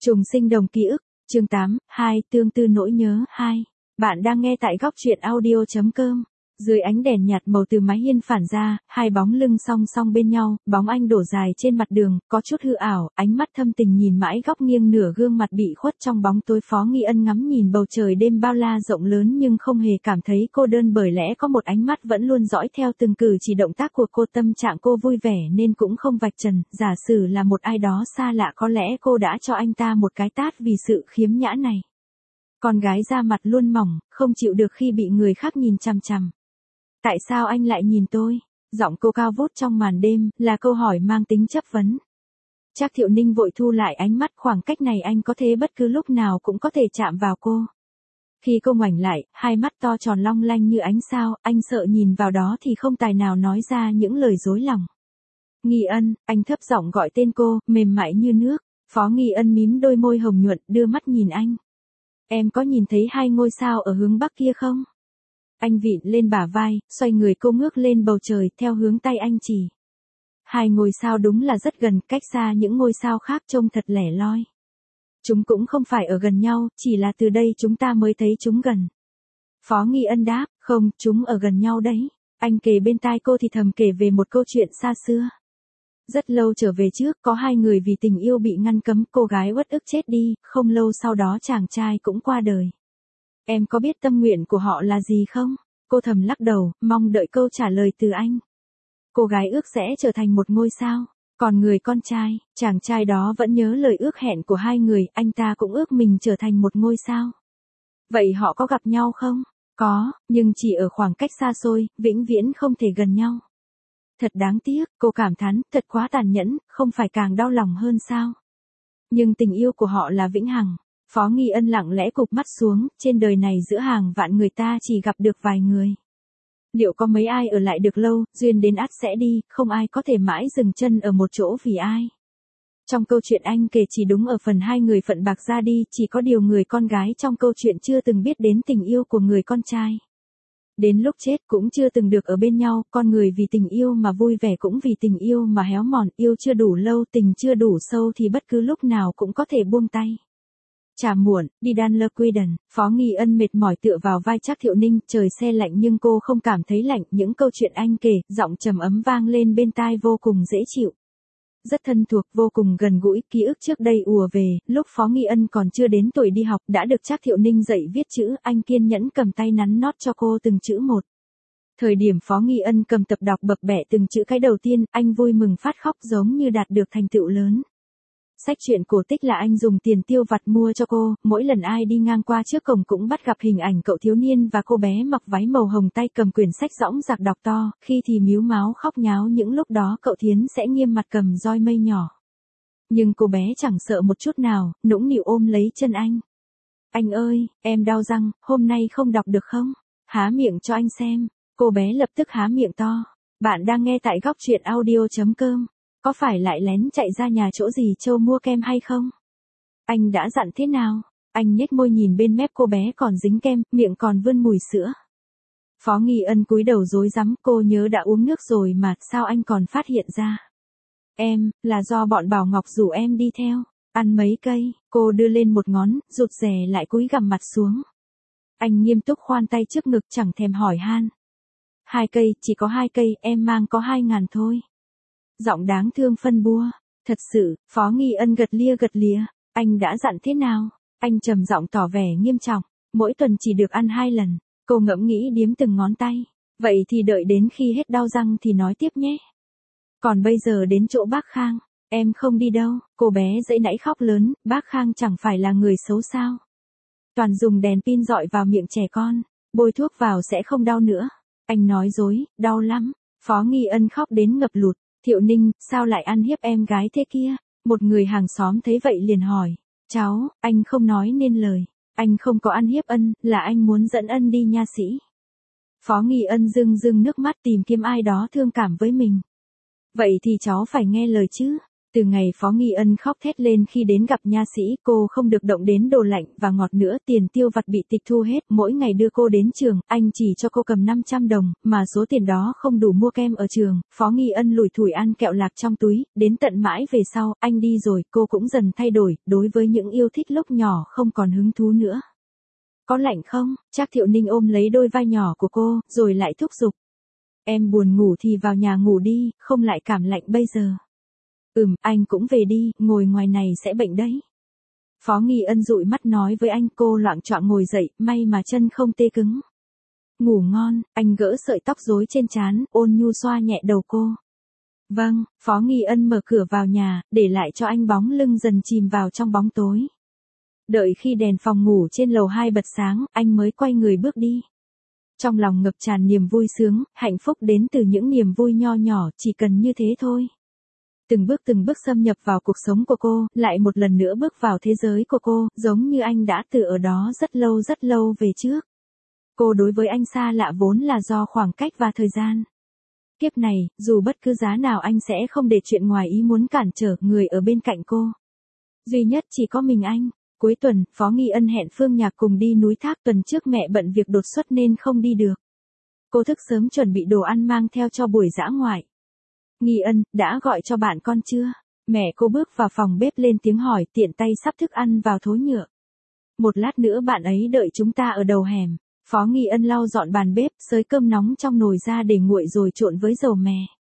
Trùng sinh đồng ký ức, chương 8, 2, tương tư nỗi nhớ, 2. Bạn đang nghe tại góc truyện audio.com. Dưới ánh đèn nhạt màu từ mái hiên phản ra, hai bóng lưng song song bên nhau, bóng anh đổ dài trên mặt đường, có chút hư ảo, ánh mắt thâm tình nhìn mãi góc nghiêng nửa gương mặt bị khuất trong bóng tối. Phó Nghi Ân ngắm nhìn bầu trời đêm bao la rộng lớn nhưng không hề cảm thấy cô đơn, bởi lẽ có một ánh mắt vẫn luôn dõi theo từng cử chỉ động tác của cô. Tâm trạng cô vui vẻ nên cũng không vạch trần, giả sử là một ai đó xa lạ có lẽ cô đã cho anh ta một cái tát vì sự khiếm nhã này. Con gái da mặt luôn mỏng, không chịu được khi bị người khác nhìn chằm chằm. Tại sao anh lại nhìn tôi? Giọng cô cao vút trong màn đêm, là câu hỏi mang tính chất vấn. Trác Thiệu Ninh vội thu lại ánh mắt, khoảng cách này anh có thể bất cứ lúc nào cũng có thể chạm vào cô. Khi cô ngoảnh lại, hai mắt to tròn long lanh như ánh sao, anh sợ nhìn vào đó thì không tài nào nói ra những lời dối lòng. Nghi Ân, anh thấp giọng gọi tên cô, mềm mại như nước. Phó Nghi Ân mím đôi môi hồng nhuận, đưa mắt nhìn anh. Em có nhìn thấy hai ngôi sao ở hướng bắc kia không? Anh vịn lên bả vai, xoay người cô ngước lên bầu trời theo hướng tay anh chỉ. Hai ngôi sao đúng là rất gần, cách xa những ngôi sao khác trông thật lẻ loi. Chúng cũng không phải ở gần nhau, chỉ là từ đây chúng ta mới thấy chúng gần. Phó Nghi Ân đáp, không, chúng ở gần nhau đấy. Anh kề bên tai cô thì thầm kể về một câu chuyện xa xưa. Rất lâu trở về trước, có hai người vì tình yêu bị ngăn cấm, cô gái uất ức chết đi, không lâu sau đó chàng trai cũng qua đời. Em có biết tâm nguyện của họ là gì không? Cô thầm lắc đầu, mong đợi câu trả lời từ anh. Cô gái ước sẽ trở thành một ngôi sao, còn người con trai, chàng trai đó vẫn nhớ lời ước hẹn của hai người, anh ta cũng ước mình trở thành một ngôi sao. Vậy họ có gặp nhau không? Có, nhưng chỉ ở khoảng cách xa xôi, vĩnh viễn không thể gần nhau. Thật đáng tiếc, cô cảm thán, thật quá tàn nhẫn, không phải càng đau lòng hơn sao? Nhưng tình yêu của họ là vĩnh hằng. Phó Nghi Ân lặng lẽ cụp mắt xuống, trên đời này giữa hàng vạn người ta chỉ gặp được vài người. Liệu có mấy ai ở lại được lâu, duyên đến ắt sẽ đi, không ai có thể mãi dừng chân ở một chỗ vì ai. Trong câu chuyện anh kể chỉ đúng ở phần hai người phận bạc ra đi, chỉ có điều người con gái trong câu chuyện chưa từng biết đến tình yêu của người con trai. Đến lúc chết cũng chưa từng được ở bên nhau, con người vì tình yêu mà vui vẻ cũng vì tình yêu mà héo mòn, yêu chưa đủ lâu, tình chưa đủ sâu thì bất cứ lúc nào cũng có thể buông tay. Chả muộn, đi đan lơ quy đần, Phó Nghi Ân mệt mỏi tựa vào vai Trác Thiệu Ninh, trời se lạnh nhưng cô không cảm thấy lạnh, những câu chuyện anh kể, giọng trầm ấm vang lên bên tai vô cùng dễ chịu. Rất thân thuộc, vô cùng gần gũi, ký ức trước đây ùa về, lúc Phó Nghi Ân còn chưa đến tuổi đi học đã được Trác Thiệu Ninh dạy viết chữ, anh kiên nhẫn cầm tay nắn nót cho cô từng chữ một. Thời điểm Phó Nghi Ân cầm tập đọc bập bẹ từng chữ cái đầu tiên, anh vui mừng phát khóc giống như đạt được thành tựu lớn. Sách truyện cổ tích là anh dùng tiền tiêu vặt mua cho cô, mỗi lần ai đi ngang qua trước cổng cũng bắt gặp hình ảnh cậu thiếu niên và cô bé mặc váy màu hồng tay cầm quyển sách dõng dạc đọc to, khi thì míu máu khóc nháo, những lúc đó cậu Thiến sẽ nghiêm mặt cầm roi mây nhỏ. Nhưng cô bé chẳng sợ một chút nào, nũng nịu ôm lấy chân anh. Anh ơi, em đau răng, hôm nay không đọc được không? Há miệng cho anh xem. Cô bé lập tức há miệng to. Bạn đang nghe tại góc truyện audio.com. Có phải lại lén chạy ra nhà chỗ gì Châu mua kem hay không? Anh đã dặn thế nào? Anh nhếch môi nhìn bên mép cô bé còn dính kem, miệng còn vươn mùi sữa. Phó Nghi Ân cúi đầu rối rắm, cô nhớ đã uống nước rồi mà, sao anh còn phát hiện ra? Em, là do bọn Bảo Ngọc rủ em đi theo. Ăn mấy cây, cô đưa lên một ngón, rụt rè lại cúi gằm mặt xuống. Anh nghiêm túc khoan tay trước ngực chẳng thèm hỏi han. 2 cây, chỉ có 2 cây, em mang có 2.000 thôi. Giọng đáng thương phân bua. Thật sự, Phó Nghi Ân gật lìa. Anh đã dặn thế nào? Anh trầm giọng tỏ vẻ nghiêm trọng. Mỗi tuần chỉ được ăn 2 lần. Cô ngẫm nghĩ điếm từng ngón tay. Vậy thì đợi đến khi hết đau răng thì nói tiếp nhé. Còn bây giờ đến chỗ bác Khang. Em không đi đâu. Cô bé dãy nãy khóc lớn. Bác Khang chẳng phải là người xấu sao? Toàn dùng đèn pin dọi vào miệng trẻ con. Bôi thuốc vào sẽ không đau nữa. Anh nói dối, đau lắm. Phó Nghi Ân khóc đến ngập lụt. Thiệu Ninh, sao lại ăn hiếp em gái thế kia? Một người hàng xóm thấy vậy liền hỏi. Cháu, anh không nói nên lời. Anh không có ăn hiếp Ân, là anh muốn dẫn Ân đi nha sĩ. Phó Nghi Ân rưng nước mắt tìm kiếm ai đó thương cảm với mình. Vậy thì cháu phải nghe lời chứ. Từ ngày Phó Nghi Ân khóc thét lên khi đến gặp nha sĩ, cô không được động đến đồ lạnh và ngọt nữa, tiền tiêu vặt bị tịch thu hết, mỗi ngày đưa cô đến trường, anh chỉ cho cô cầm 500 đồng, mà số tiền đó không đủ mua kem ở trường. Phó Nghi Ân lủi thủi ăn kẹo lạc trong túi, đến tận mãi về sau, anh đi rồi, cô cũng dần thay đổi, đối với những yêu thích lúc nhỏ không còn hứng thú nữa. Có lạnh không? Trác Thiệu Ninh ôm lấy đôi vai nhỏ của cô, rồi lại thúc giục. Em buồn ngủ thì vào nhà ngủ đi, không lại cảm lạnh bây giờ. Anh cũng về đi, ngồi ngoài này sẽ bệnh đấy. Phó Nghi Ân dụi mắt nói với anh, cô loạng choạng ngồi dậy, may mà chân không tê cứng. Ngủ ngon, anh gỡ sợi tóc rối trên trán, ôn nhu xoa nhẹ đầu cô. Vâng, Phó Nghi Ân mở cửa vào nhà, để lại cho anh bóng lưng dần chìm vào trong bóng tối. Đợi khi đèn phòng ngủ trên lầu 2 bật sáng, anh mới quay người bước đi. Trong lòng ngập tràn niềm vui sướng, hạnh phúc đến từ những niềm vui nho nhỏ, chỉ cần như thế thôi. Từng bước xâm nhập vào cuộc sống của cô, lại một lần nữa bước vào thế giới của cô, giống như anh đã từ ở đó rất lâu về trước. Cô đối với anh xa lạ vốn là do khoảng cách và thời gian. Kiếp này, dù bất cứ giá nào anh sẽ không để chuyện ngoài ý muốn cản trở người ở bên cạnh cô. Duy nhất chỉ có mình anh. Cuối tuần, Phó Nghi Ân hẹn Phương Nhạc cùng đi núi Thác, tuần trước mẹ bận việc đột xuất nên không đi được. Cô thức sớm chuẩn bị đồ ăn mang theo cho buổi dã ngoại. Nghi Ân, đã gọi cho bạn con chưa? Mẹ cô bước vào phòng bếp lên tiếng hỏi, tiện tay sắp thức ăn vào thố nhựa. Một lát nữa bạn ấy đợi chúng ta ở đầu hẻm. Phó Nghi Ân lau dọn bàn bếp, xới cơm nóng trong nồi ra để nguội rồi trộn với dầu mè.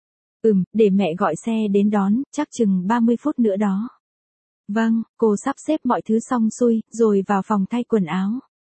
Để mẹ gọi xe đến đón, chắc chừng 30 phút nữa đó. Vâng, cô sắp xếp mọi thứ xong xuôi, rồi vào phòng thay quần áo.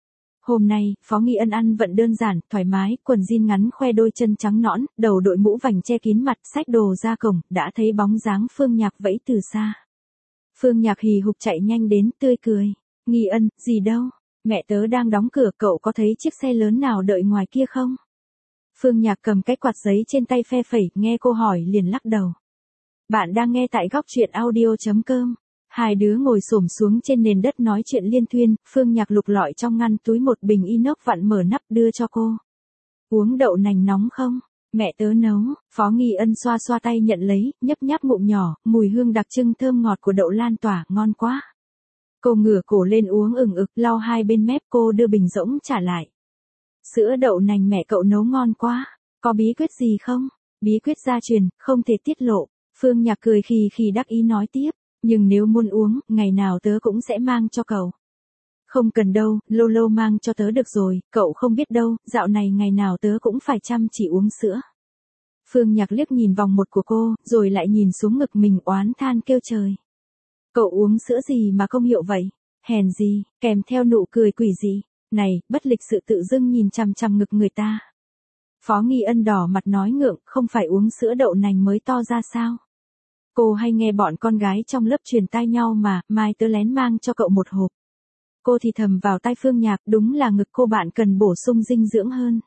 Hôm nay, Phó Nghi Ân ăn vận đơn giản, thoải mái, quần jean ngắn khoe đôi chân trắng nõn, đầu đội mũ vành che kín mặt, xách đồ ra cổng, đã thấy bóng dáng Phương Nhạc vẫy từ xa. Phương Nhạc hì hục chạy nhanh đến, tươi cười. Nghi Ân, gì đâu, mẹ tớ đang đóng cửa, cậu có thấy chiếc xe lớn nào đợi ngoài kia không? Phương Nhạc cầm cái quạt giấy trên tay phe phẩy, nghe cô hỏi liền lắc đầu. Bạn đang nghe tại góc truyện audio.com. Hai đứa ngồi xổm xuống trên nền đất nói chuyện liên thuyên, Phương Nhạc lục lọi trong ngăn túi một bình inox vặn mở nắp đưa cho cô. Uống đậu nành nóng không? Mẹ tớ nấu. Phó Nghi Ân xoa xoa tay nhận lấy, nhấp nháp ngụm nhỏ, mùi hương đặc trưng thơm ngọt của đậu lan tỏa, ngon quá. Cô ngửa cổ lên uống ực, lau hai bên mép, cô đưa bình rỗng trả lại. Sữa đậu nành mẹ cậu nấu ngon quá. Có bí quyết gì không? Bí quyết gia truyền, không thể tiết lộ. Phương Nhạc cười khì đắc ý nói tiếp. Nhưng nếu muốn uống, ngày nào tớ cũng sẽ mang cho cậu. Không cần đâu, lâu mang cho tớ được rồi, cậu không biết đâu, dạo này ngày nào tớ cũng phải chăm chỉ uống sữa. Phương Nhạc liếc nhìn vòng một của cô, rồi lại nhìn xuống ngực mình oán than kêu trời. Cậu uống sữa gì mà không hiểu vậy? Hèn gì, kèm theo nụ cười quỷ gì? Này, bất lịch sự tự dưng nhìn chằm chằm ngực người ta. Phó Nghi Ân đỏ mặt nói ngượng, không phải uống sữa đậu nành mới to ra sao? Cô hay nghe bọn con gái trong lớp truyền tai nhau mà, mai tớ lén mang cho cậu một hộp. Cô thì thầm vào tai Phương Nhạc, đúng là ngực cô bạn cần bổ sung dinh dưỡng hơn.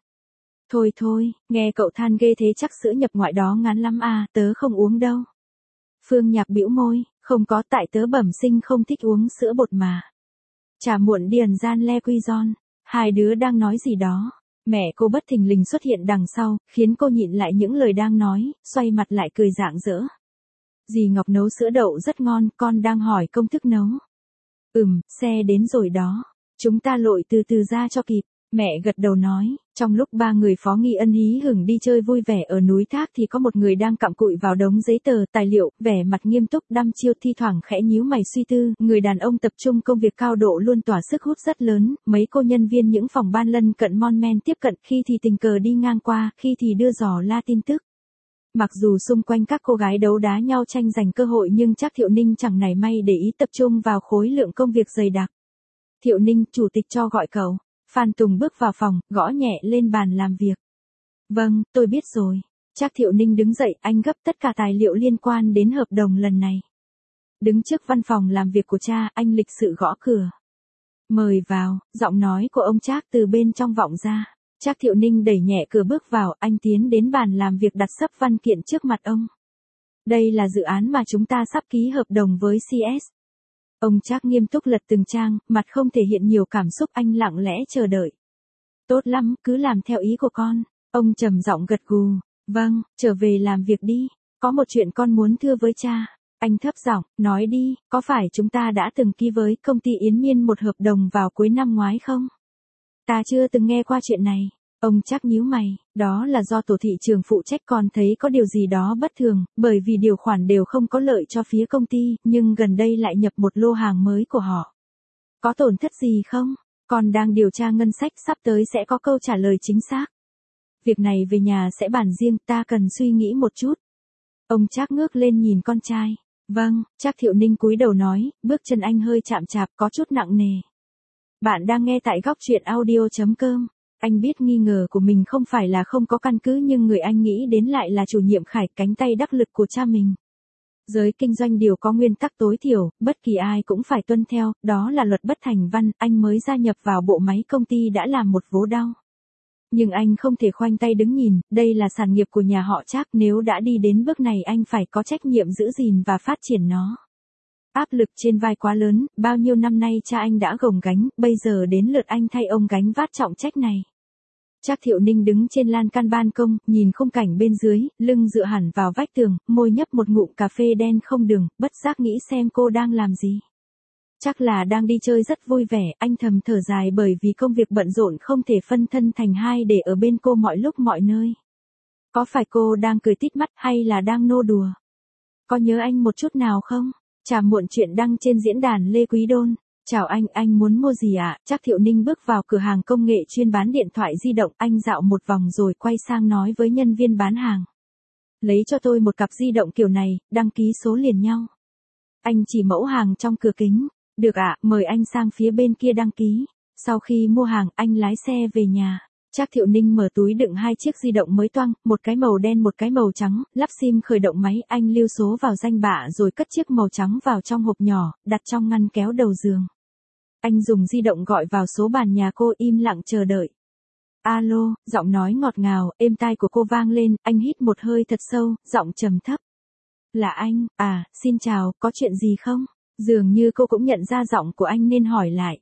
Thôi, nghe cậu than ghê thế chắc sữa nhập ngoại đó ngán lắm à, tớ không uống đâu. Phương Nhạc bĩu môi, không có, tại tớ bẩm sinh không thích uống sữa bột mà. Chả muộn điền gian le quy giòn. Hai đứa đang nói gì đó. Mẹ cô bất thình lình xuất hiện đằng sau, khiến cô nhịn lại những lời đang nói, xoay mặt lại cười rạng rỡ. Dì Ngọc nấu sữa đậu rất ngon, con đang hỏi công thức nấu. Xe đến rồi đó. Chúng ta lội từ từ ra cho kịp. Mẹ gật đầu nói, trong lúc ba người Phó Nghi Ân hí hửng đi chơi vui vẻ ở núi Thác thì có một người đang cặm cụi vào đống giấy tờ, tài liệu, vẻ mặt nghiêm túc đăm chiêu, thi thoảng khẽ nhíu mày suy tư, người đàn ông tập trung công việc cao độ luôn tỏa sức hút rất lớn, mấy cô nhân viên những phòng ban lân cận mon men tiếp cận, khi thì tình cờ đi ngang qua, khi thì đưa dò la tin tức. Mặc dù xung quanh các cô gái đấu đá nhau tranh giành cơ hội nhưng Trác Thiệu Ninh chẳng nảy may để ý, tập trung vào khối lượng công việc dày đặc. Thiệu Ninh, chủ tịch cho gọi cậu. Phan Tùng bước vào phòng, gõ nhẹ lên bàn làm việc. Vâng, tôi biết rồi. Trác Thiệu Ninh đứng dậy, anh gấp tất cả tài liệu liên quan đến hợp đồng lần này. Đứng trước văn phòng làm việc của cha, anh lịch sự gõ cửa. Mời vào, giọng nói của ông Trác từ bên trong vọng ra. Trác Thiệu Ninh đẩy nhẹ cửa bước vào, anh tiến đến bàn làm việc đặt sấp văn kiện trước mặt ông. Đây là dự án mà chúng ta sắp ký hợp đồng với CS. Ông Trác nghiêm túc lật từng trang, mặt không thể hiện nhiều cảm xúc, anh lặng lẽ chờ đợi. Tốt lắm, cứ làm theo ý của con. Ông trầm giọng gật gù. Vâng, trở về làm việc đi. Có một chuyện con muốn thưa với cha. Anh thấp giọng, nói đi, có phải chúng ta đã từng ký với công ty Yến Miên một hợp đồng vào cuối năm ngoái không? Ta chưa từng nghe qua chuyện này. Ông Trác nhíu mày, đó là do tổ thị trường phụ trách còn thấy có điều gì đó bất thường, bởi vì điều khoản đều không có lợi cho phía công ty, nhưng gần đây lại nhập một lô hàng mới của họ. Có tổn thất gì không? Con đang điều tra ngân sách, sắp tới sẽ có câu trả lời chính xác. Việc này về nhà sẽ bàn riêng, ta cần suy nghĩ một chút. Ông Trác ngước lên nhìn con trai. Vâng, Trác Thiệu Ninh cúi đầu nói, bước chân anh hơi chạm chạp, có chút nặng nề. Bạn đang nghe tại góc truyện audio.com. Anh biết nghi ngờ của mình không phải là không có căn cứ, nhưng người anh nghĩ đến lại là chủ nhiệm Khải, cánh tay đắc lực của cha mình. Giới kinh doanh đều có nguyên tắc tối thiểu, bất kỳ ai cũng phải tuân theo, đó là luật bất thành văn. Anh mới gia nhập vào bộ máy công ty đã làm một vố đau. Nhưng anh không thể khoanh tay đứng nhìn, đây là sản nghiệp của nhà họ Trác, nếu đã đi đến bước này anh phải có trách nhiệm giữ gìn và phát triển nó. Áp lực trên vai quá lớn, bao nhiêu năm nay cha anh đã gồng gánh, bây giờ đến lượt anh thay ông gánh vác trọng trách này. Trác Thiệu Ninh đứng trên lan can ban công, nhìn khung cảnh bên dưới, lưng dựa hẳn vào vách tường, môi nhấp một ngụm cà phê đen không đường, bất giác nghĩ xem cô đang làm gì. Chắc là đang đi chơi rất vui vẻ, anh thầm thở dài bởi vì công việc bận rộn không thể phân thân thành hai để ở bên cô mọi lúc mọi nơi. Có phải cô đang cười tít mắt hay là đang nô đùa? Có nhớ anh một chút nào không? Trà muộn chuyện đăng trên diễn đàn Lê Quý Đôn. Chào anh muốn mua gì ạ? Trác Thiệu Ninh bước vào cửa hàng công nghệ chuyên bán điện thoại di động, anh dạo một vòng rồi quay sang nói với nhân viên bán hàng. Lấy cho tôi một cặp di động kiểu này, đăng ký số liền nhau. Anh chỉ mẫu hàng trong cửa kính. Được ạ, mời anh sang phía bên kia đăng ký. Sau khi mua hàng, anh lái xe về nhà. Trác Thiệu Ninh mở túi đựng hai chiếc di động mới toang, một cái màu đen một cái màu trắng, lắp sim khởi động máy, anh lưu số vào danh bạ rồi cất chiếc màu trắng vào trong hộp nhỏ, đặt trong ngăn kéo đầu giường. Anh dùng di động gọi vào số bàn nhà cô, im lặng chờ đợi. Alo, giọng nói ngọt ngào, êm tai của cô vang lên, anh hít một hơi thật sâu, giọng trầm thấp. Là anh, xin chào, có chuyện gì không? Dường như cô cũng nhận ra giọng của anh nên hỏi lại.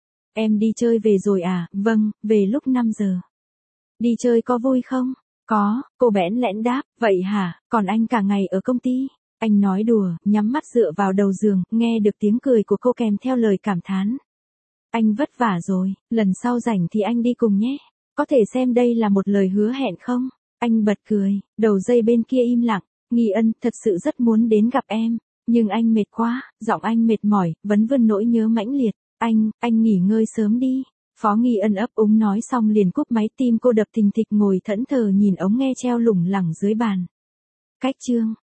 Em đi chơi về rồi à? Vâng, về lúc 5 giờ. Đi chơi có vui không? Có, cô bẽn lẽn đáp, vậy hả, còn anh cả ngày ở công ty? Anh nói đùa, nhắm mắt dựa vào đầu giường, nghe được tiếng cười của cô kèm theo lời cảm thán. Anh vất vả rồi, lần sau rảnh thì anh đi cùng nhé. Có thể xem đây là một lời hứa hẹn không? Anh bật cười, đầu dây bên kia im lặng. Nghi Ân, thật sự rất muốn đến gặp em. Nhưng anh mệt quá, giọng anh mệt mỏi, vấn vân nỗi nhớ mãnh liệt. Anh nghỉ ngơi sớm đi. Phó Nghi Ân ấp úng nói xong liền cúp máy, tim cô đập thình thịch, ngồi thẫn thờ nhìn ống nghe treo lủng lẳng dưới bàn. Cách chương